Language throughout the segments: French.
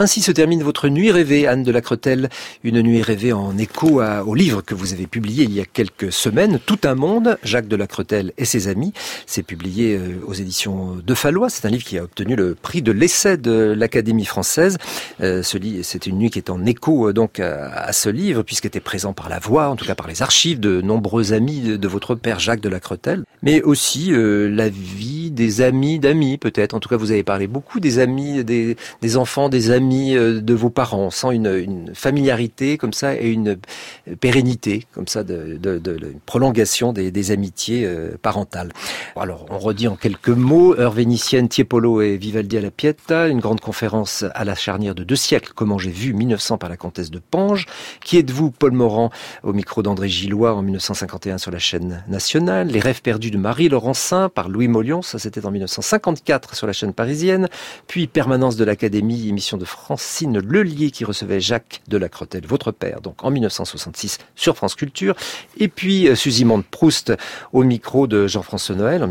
Ainsi se termine votre nuit rêvée, Anne de Lacretelle. Une nuit rêvée en écho au livre que vous avez publié il y a quelques semaines, Tout un monde, Jacques de Lacretelle et ses amis. C'est publié aux éditions de Fallois. C'est un livre qui a obtenu le prix de l'essai de l'Académie française. C'est une nuit qui est en écho donc à ce livre, puisqu'il était présent par la voix, en tout cas par les archives de nombreux amis de votre père Jacques de Lacretelle, mais aussi la vie des amis d'amis peut-être. En tout cas, vous avez parlé beaucoup des amis, des enfants, des amis de vos parents. On sent une familiarité comme ça et une pérennité comme ça de prolongation des amitiés parentales. Alors, on redit en quelques mots, heure vénitienne, Tiepolo et Vivaldi à la Pietà, une grande conférence à la charnière de 2 siècles, comment j'ai vu, 1900 par la comtesse de Pange. Qui êtes-vous, Paul Morand, au micro d'André Gillois en 1951 sur la chaîne nationale. Les rêves perdus de Marie Laurencin par Louis Molion, ça c'était en 1954 sur la chaîne parisienne. Puis Permanence de l'Académie, émission de Francine Lelier qui recevait Jacques de Lacretelle, votre père, donc en 1966 sur France Culture. Et puis Suzy de Proust au micro de Jean-François Noël en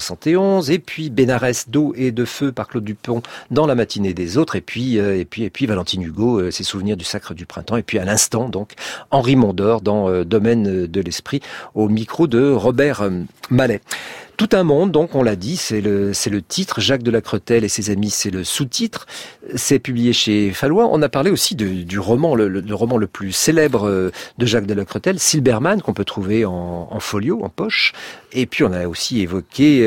1971. Et puis Bénarès d'eau et de feu par Claude Dupont dans La matinée des autres. Et puis Valentine Hugo, ses souvenirs du sacre du printemps. Et puis à l'instant, donc, Henri Mondor dans Domaine de l'esprit au micro de Robert Mallet. Tout un monde, donc, on l'a dit, c'est le titre. Jacques de Lacretelle et ses amis, c'est le sous-titre. C'est publié chez Fallois. On a parlé aussi du roman, le roman le plus célèbre de Jacques de Lacretelle, Silbermann, qu'on peut trouver en folio, en poche. Et puis, on a aussi évoqué,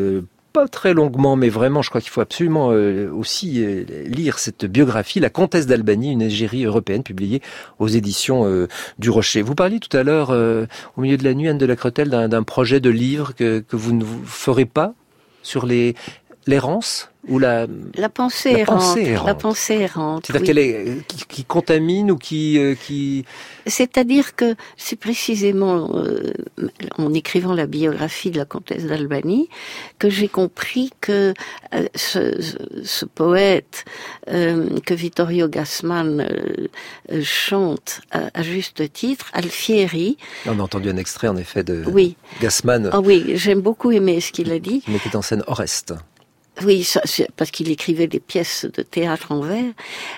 pas très longuement, mais vraiment, je crois qu'il faut absolument aussi lire cette biographie, La Comtesse d'Albanie, une égérie européenne, publiée aux éditions du Rocher. Vous parliez tout à l'heure, au milieu de la nuit, Anne de Lacretelle, d'un projet de livre que vous ne ferez pas sur l'errance ou la pensée errante. La pensée errante. C'est-à-dire qu'elle est qui contamine ou qui. C'est-à-dire que c'est précisément en écrivant la biographie de la comtesse d'Albanie que j'ai compris que ce poète que Vittorio Gassman chante à juste titre, Alfieri. On a entendu un extrait en effet de Gassman. Ah oui, j'aime beaucoup aimer ce qu'il a dit. Il mettait en scène Oreste. Oui, parce qu'il écrivait des pièces de théâtre en vers.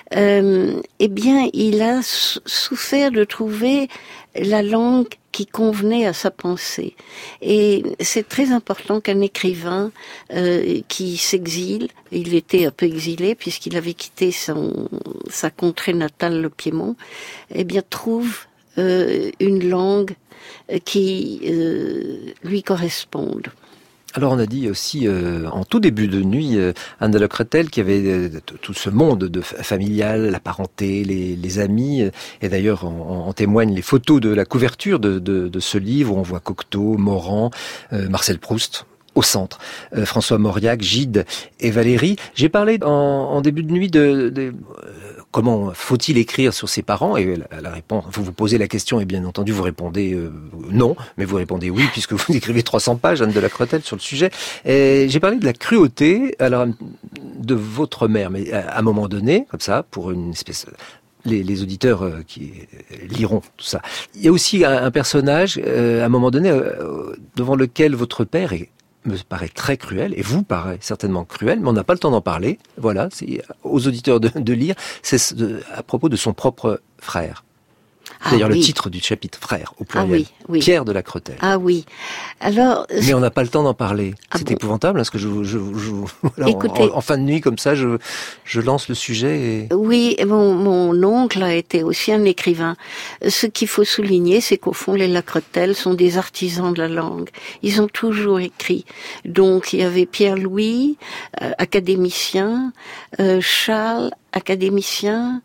Eh bien, il a souffert de trouver la langue qui convenait à sa pensée. Et c'est très important qu'un écrivain qui s'exile, il était un peu exilé puisqu'il avait quitté sa contrée natale, le Piémont, eh bien, trouve une langue qui lui corresponde. Alors on a dit aussi en tout début de nuit, Anne de Lacretelle, qui avait tout ce monde familial, la parenté, les amis, et d'ailleurs en témoignent les photos de la couverture de ce livre où on voit Cocteau, Morand, Marcel Proust au centre, François Mauriac, Gide et Valérie. J'ai parlé en début de nuit de comment faut-il écrire sur ses parents, et la réponse, vous posez la question et bien entendu vous répondez non, mais vous répondez oui puisque vous écrivez 300 pages, Anne de Lacretelle, sur le sujet. Et j'ai parlé de la cruauté, alors de votre mère, mais à un moment donné, comme ça, pour une espèce les auditeurs qui liront tout ça. Il y a aussi un personnage, à un moment donné, devant lequel votre père me paraît très cruel, et vous paraît certainement cruel, mais on n'a pas le temps d'en parler. Voilà, c'est aux auditeurs de lire. C'est à propos de son propre frère. D'ailleurs, le titre du chapitre, frère, au pluriel. Oui. Pierre de Lacretelle. Ah oui. Alors. Mais on n'a pas le temps d'en parler. C'est épouvantable, parce que voilà, écoutez, en fin de nuit, comme ça, je lance le sujet et. Oui, mon oncle a été aussi un écrivain. Ce qu'il faut souligner, c'est qu'au fond, les Lacretelle sont des artisans de la langue. Ils ont toujours écrit. Donc, il y avait Pierre-Louis, académicien, Charles, académicien,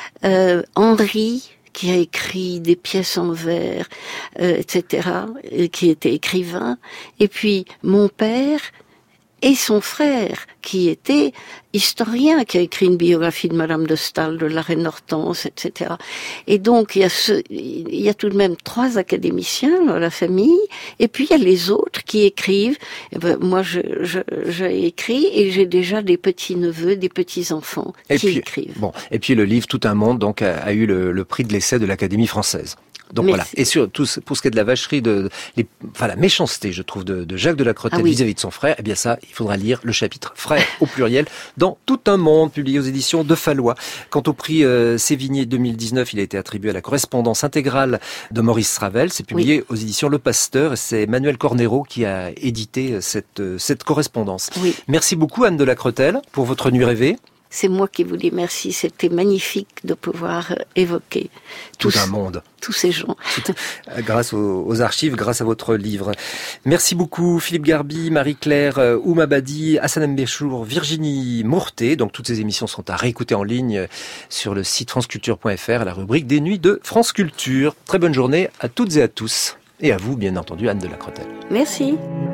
Henri, qui a écrit des pièces en vers, etc., qui était écrivain. Et puis, mon père et son frère, qui était historien, qui a écrit une biographie de Madame de Staël, de la reine Hortense, etc. Et donc, il y a tout de même 3 académiciens dans la famille, et puis il y a les autres qui écrivent. Et moi, j'ai écrit, et j'ai déjà des petits-neveux, des petits-enfants qui écrivent. Bon, et puis le livre Tout un monde, donc, a eu le prix de l'essai de l'Académie française. Donc voilà. Et sur tout pour ce qui est de la vacherie, la méchanceté, je trouve, de Jacques de la Cretelle vis-à-vis de son frère, eh bien ça, il faudra lire le chapitre frère au pluriel dans Tout un monde, publié aux éditions de Fallois. Quant au prix Sévigné 2019, il a été attribué à la correspondance intégrale de Maurice Ravel. C'est publié aux éditions Le Pasteur et c'est Manuel Cornero qui a édité cette correspondance. Oui. Merci beaucoup Anne de la Cretelle pour votre nuit rêvée. C'est moi qui vous dis merci, c'était magnifique de pouvoir évoquer tout un monde. Tous ces gens. Grâce aux archives, grâce à votre livre. Merci beaucoup Philippe Garbi, Marie-Claire Ouma Badi, Hassan Mbéchour, Virginie Mourté. Donc toutes ces émissions sont à réécouter en ligne sur le site franceculture.fr à la rubrique des nuits de France Culture. Très bonne journée à toutes et à tous. Et à vous, bien entendu, Anne de la Cretelle. Merci.